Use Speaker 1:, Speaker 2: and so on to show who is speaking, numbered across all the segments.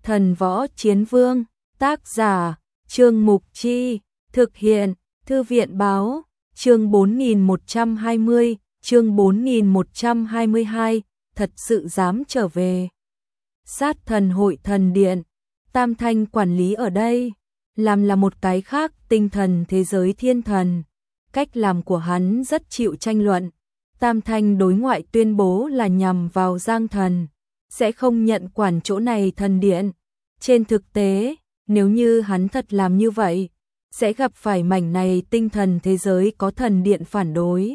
Speaker 1: Thần Võ Chiến Vương, tác giả, Trương Mục Chi, thực hiện, Thư viện Báo, chương 4120, chương 4122, thật sự dám trở về. Sát thần hội thần điện, Tam Thanh quản lý ở đây, làm là một cái khác tinh thần thế giới thiên thần. Cách làm của hắn rất chịu tranh luận. Tam Thanh đối ngoại tuyên bố là nhằm vào Giang Thần, sẽ không nhận quản chỗ này thần điện. Trên thực tế, nếu như hắn thật làm như vậy, sẽ gặp phải mảnh này tinh thần thế giới có thần điện phản đối.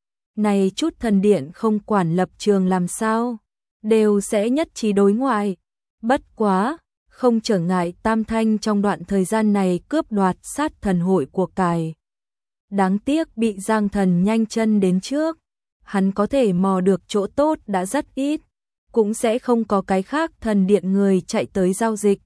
Speaker 1: Này chút thần điện không quản lập trường làm sao, đều sẽ nhất trí đối ngoại. Bất quá, không trở ngại Tam Thanh trong đoạn thời gian này cướp đoạt sát thần hội của cải. Đáng tiếc bị Giang Thần nhanh chân đến trước, hắn có thể mò được chỗ tốt đã rất ít, cũng sẽ không có cái khác thần điện người chạy tới giao dịch.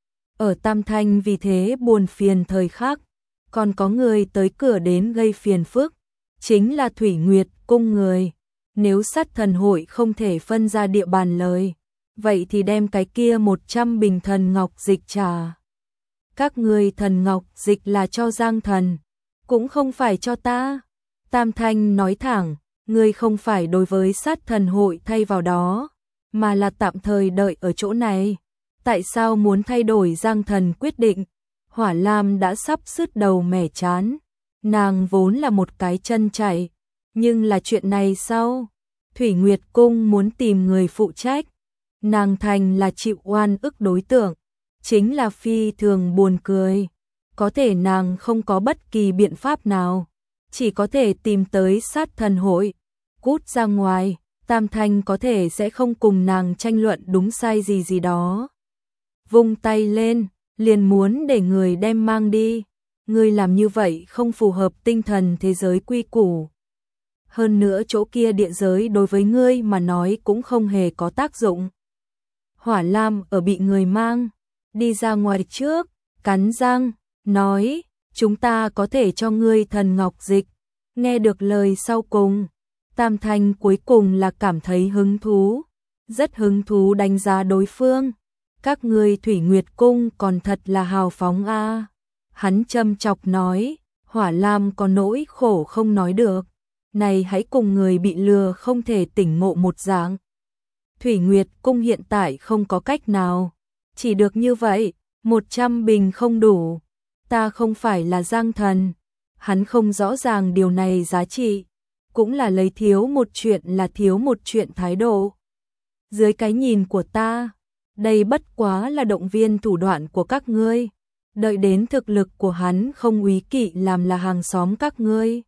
Speaker 1: Ở Tam Thanh vì thế buồn phiền thời khắc, còn có người tới cửa đến gây phiền phức, chính là Thủy Nguyệt cung người. Nếu sát thần hội không thể phân ra địa bàn lời, vậy thì đem cái kia 100 bình thần ngọc dịch trả. Các người thần ngọc dịch là cho Giang Thần, cũng không phải cho ta. Tam Thanh nói thẳng, ngươi không phải đối với sát thần hội thay vào đó, mà là tạm thời đợi ở chỗ này. Tại sao muốn thay đổi Giang Thần quyết định? Hỏa Lam đã sắp sứt đầu mẻ chán. Nàng vốn là một cái chân chạy, nhưng là chuyện này sao? Thủy Nguyệt cung muốn tìm người phụ trách, nàng thành là chịu oan ức đối tượng, chính là phi thường buồn cười. Có thể nàng không có bất kỳ biện pháp nào, chỉ có thể tìm tới sát thần hội, cút ra ngoài. Tam Thanh có thể sẽ không cùng nàng tranh luận đúng sai gì đó. Vung tay lên, liền muốn để người đem mang đi. Ngươi làm như vậy không phù hợp tinh thần thế giới quy củ. Hơn nữa chỗ kia địa giới đối với ngươi mà nói cũng không hề có tác dụng. Hỏa Lam ở bị người mang đi ra ngoài trước, cắn răng, nói, chúng ta có thể cho ngươi thần ngọc dịch. Nghe được lời sau cùng, Tam Thanh cuối cùng là cảm thấy hứng thú, rất hứng thú đánh giá đối phương. Các ngươi Thủy Nguyệt cung còn thật là hào phóng a. Hắn châm chọc nói, Hỏa Lam có nỗi khổ không nói được. Này hãy cùng người bị lừa không thể tỉnh ngộ một dạng. Thủy Nguyệt cung hiện tại không có cách nào, chỉ được như vậy, 100 bình không đủ. Ta không phải là Giang Thần. Hắn không rõ ràng điều này giá trị, cũng là lấy thiếu một chuyện là thiếu một chuyện thái độ. Dưới cái nhìn của ta, đây bất quá là động viên thủ đoạn của các ngươi, đợi đến thực lực của hắn không úy kỵ làm là hàng xóm các ngươi.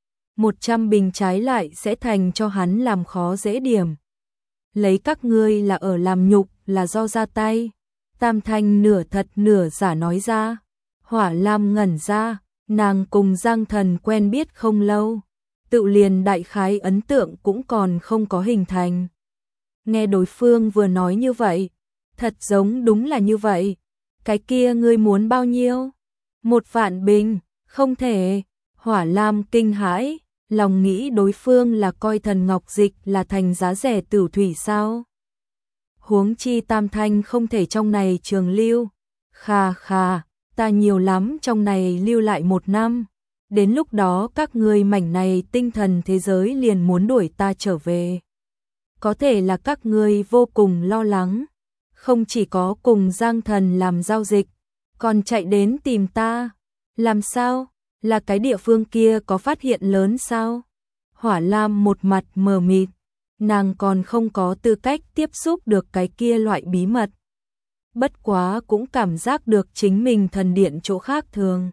Speaker 1: 100 bình trái lại sẽ thành cho hắn làm khó dễ điểm. Lấy các ngươi là ở làm nhục là do ra tay. Tam Thanh nửa thật nửa giả nói ra. Hỏa Lam ngẩn ra, nàng cùng Giang Thần quen biết không lâu, tự liền đại khái ấn tượng cũng còn không có hình thành. Nghe đối phương vừa nói như vậy, thật giống đúng là như vậy. Cái kia ngươi muốn bao nhiêu? 1 vạn bình, không thể. Hỏa Lam kinh hãi, lòng nghĩ đối phương là coi thần ngọc dịch là thành giá rẻ tử thủy sao? Huống chi Tam Thanh không thể trong này trường lưu. Khà khà, ta nhiều lắm trong này lưu lại 1 năm. Đến lúc đó các ngươi mảnh này tinh thần thế giới liền muốn đuổi ta trở về. Có thể là các ngươi vô cùng lo lắng, không chỉ có cùng Giang Thần làm giao dịch, còn chạy đến tìm ta. Làm sao? Là cái địa phương kia có phát hiện lớn sao? Hỏa Lam một mặt mờ mịt, nàng còn không có tư cách tiếp xúc được cái kia loại bí mật. Bất quá cũng cảm giác được chính mình thần điện chỗ khác thường.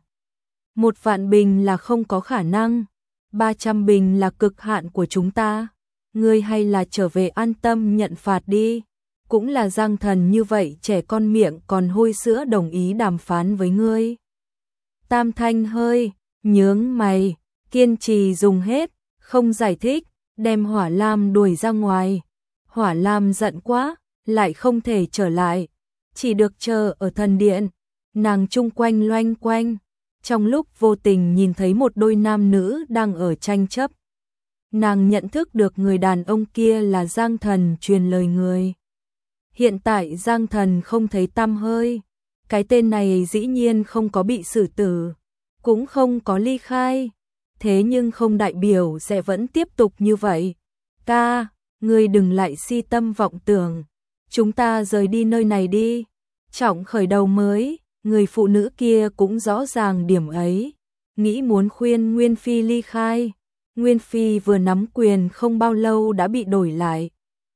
Speaker 1: 1 vạn bình là không có khả năng, 300 bình là cực hạn của chúng ta. Ngươi hay là trở về an tâm nhận phạt đi. Cũng là Giang Thần như vậy trẻ con miệng còn hôi sữa đồng ý đàm phán với ngươi. Tam Thanh hơi nhướng mày, kiên trì dùng hết, không giải thích, đem Hỏa Lam đuổi ra ngoài. Hỏa Lam giận quá, lại không thể trở lại, chỉ được chờ ở thần điện. Nàng chung quanh loanh quanh, trong lúc vô tình nhìn thấy một đôi nam nữ đang ở tranh chấp. Nàng nhận thức được người đàn ông kia là Giang Thần truyền lời người. Hiện tại Giang Thần không thấy tăm hơi. Cái tên này dĩ nhiên không có bị xử tử, cũng không có ly khai. Thế nhưng không đại biểu sẽ vẫn tiếp tục như vậy. Ca, ngươi đừng lại si tâm vọng tưởng. Chúng ta rời đi nơi này đi. Trọng khởi đầu mới, người phụ nữ kia cũng rõ ràng điểm ấy. Nghĩ muốn khuyên Nguyên Phi ly khai. Nguyên Phi vừa nắm quyền không bao lâu đã bị đổi lại.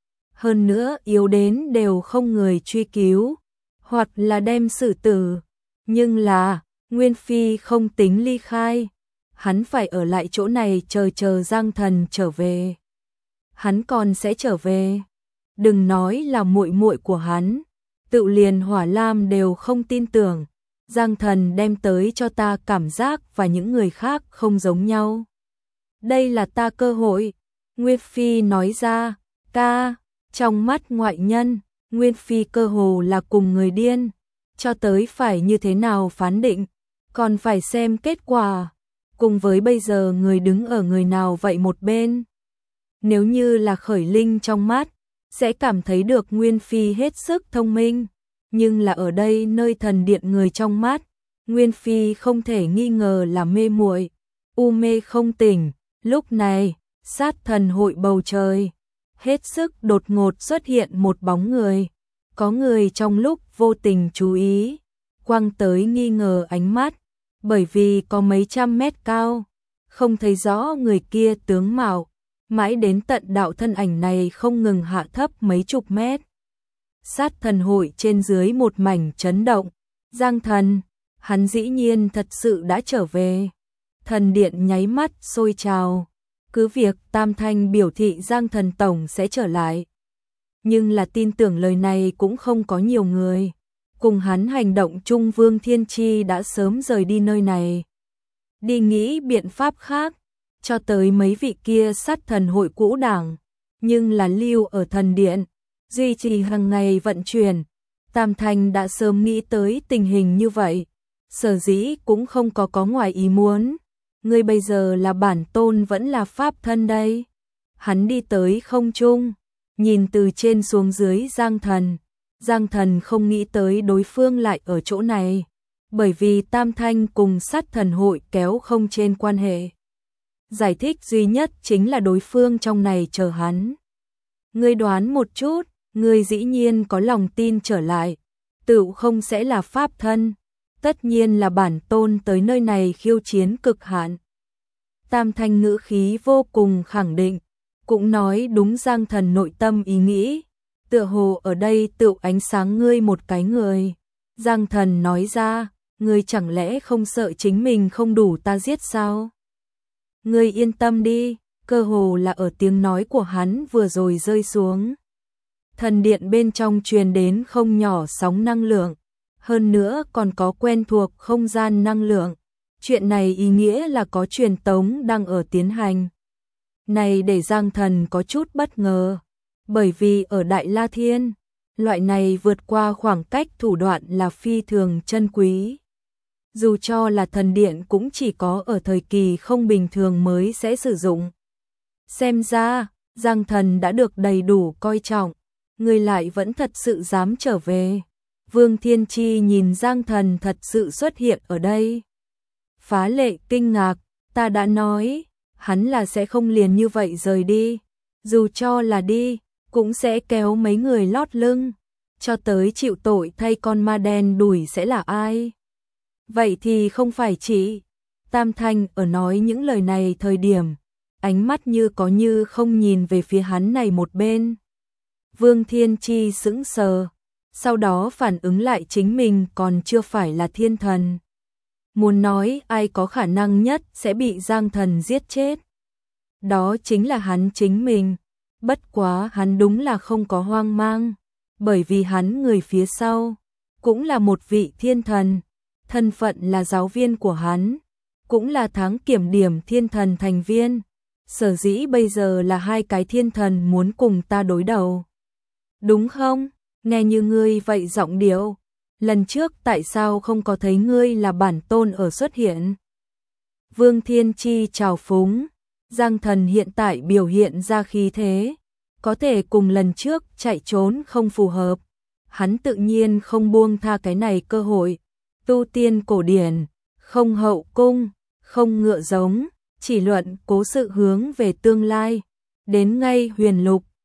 Speaker 1: Hơn nữa yếu đến đều không người truy cứu, hoặc là đem xử tử. Nhưng là, Nguyên Phi không tính ly khai. Hắn phải ở lại chỗ này chờ Giang Thần trở về. Hắn còn sẽ trở về. Đừng nói là muội muội của hắn, tự liền Hỏa Lam đều không tin tưởng. Giang Thần đem tới cho ta cảm giác và những người khác không giống nhau. Đây là ta cơ hội. Nguyên Phi nói ra, ca, trong mắt ngoại nhân, Nguyên Phi cơ hồ là cùng người điên. Cho tới phải như thế nào phán định, còn phải xem kết quả. Cùng với bây giờ người đứng ở người nào vậy một bên. Nếu như là Khởi Linh trong mắt, sẽ cảm thấy được Nguyên Phi hết sức thông minh. Nhưng là ở đây nơi thần điện người trong mắt, Nguyên Phi không thể nghi ngờ là mê muội, u mê không tỉnh. Lúc này, sát thần hội bầu trời, hết sức đột ngột xuất hiện một bóng người. Có người trong lúc vô tình chú ý, quăng tới nghi ngờ ánh mắt, bởi vì có mấy trăm mét cao, không thấy rõ người kia tướng mạo, mãi đến tận đạo thân ảnh này không ngừng hạ thấp mấy chục mét. Sát thần hội trên dưới một mảnh chấn động. Giang Thần, hắn dĩ nhiên thật sự đã trở về. Thần điện nháy mắt sôi trào. Cứ việc Tam Thanh biểu thị Giang Thần Tổng sẽ trở lại. Nhưng là tin tưởng lời này cũng không có nhiều người. Cùng hắn hành động chung Vương Thiên Chi đã sớm rời đi nơi này. Đi nghĩ biện pháp khác, cho tới mấy vị kia sát thần hội cũ đảng. Nhưng là lưu ở thần điện, duy trì hàng ngày vận chuyển. Tam Thanh đã sớm nghĩ tới tình hình như vậy. Sở dĩ cũng không có ngoài ý muốn. Ngươi bây giờ là bản tôn vẫn là pháp thân đây. Hắn đi tới không trung, nhìn từ trên xuống dưới Giang Thần. Giang Thần không nghĩ tới đối phương lại ở chỗ này, bởi vì Tam Thanh cùng sát thần hội kéo không trên quan hệ. Giải thích duy nhất chính là đối phương trong này chờ hắn. Ngươi đoán một chút, ngươi dĩ nhiên có lòng tin trở lại, tự không sẽ là pháp thân. Tất nhiên là bản tôn tới nơi này khiêu chiến cực hạn. Tam Thanh ngữ khí vô cùng khẳng định, cũng nói đúng Giang Thần nội tâm ý nghĩ. Tựa hồ ở đây tự ánh sáng ngươi một cái người. Giang Thần nói ra, ngươi chẳng lẽ không sợ chính mình không đủ ta giết sao? Ngươi yên tâm đi, cơ hồ là ở tiếng nói của hắn vừa rồi rơi xuống. Thần điện bên trong truyền đến không nhỏ sóng năng lượng, hơn nữa còn có quen thuộc không gian năng lượng. Chuyện này ý nghĩa là có truyền tống đang ở tiến hành. Này để Giang Thần có chút bất ngờ, bởi vì ở Đại La Thiên, loại này vượt qua khoảng cách thủ đoạn là phi thường chân quý. Dù cho là thần điện cũng chỉ có ở thời kỳ không bình thường mới sẽ sử dụng. Xem ra, Giang Thần đã được đầy đủ coi trọng, người lại vẫn thật sự dám trở về. Vương Thiên Chi nhìn Giang Thần thật sự xuất hiện ở đây. Phá lệ kinh ngạc, ta đã nói, hắn là sẽ không liền như vậy rời đi. Dù cho là đi, cũng sẽ kéo mấy người lót lưng. Cho tới chịu tội thay con ma đen đuổi sẽ là ai? Vậy thì không phải chỉ. Tam Thanh ở nói những lời này thời điểm, ánh mắt như có như không nhìn về phía hắn này một bên. Vương Thiên Chi sững sờ, sau đó phản ứng lại chính mình còn chưa phải là thiên thần. Muốn nói ai có khả năng nhất sẽ bị Giang Thần giết chết. Đó chính là hắn chính mình. Bất quá hắn đúng là không có hoang mang, bởi vì hắn người phía sau cũng là một vị thiên thần, thân phận là giáo viên của hắn, cũng là tháng kiểm điểm thiên thần thành viên. Sở dĩ bây giờ là hai cái thiên thần muốn cùng ta đối đầu. Đúng không? Nghe như ngươi vậy giọng điệu. Lần trước tại sao không có thấy ngươi là bản tôn ở xuất hiện? Vương Thiên Chi trào phúng. Giang Thần hiện tại biểu hiện ra khí thế, có thể cùng lần trước chạy trốn không phù hợp, hắn tự nhiên không buông tha cái này cơ hội. Tu tiên cổ điển, không hậu cung, không ngựa giống, chỉ luận cố sự hướng về tương lai. Đến ngay huyền lục,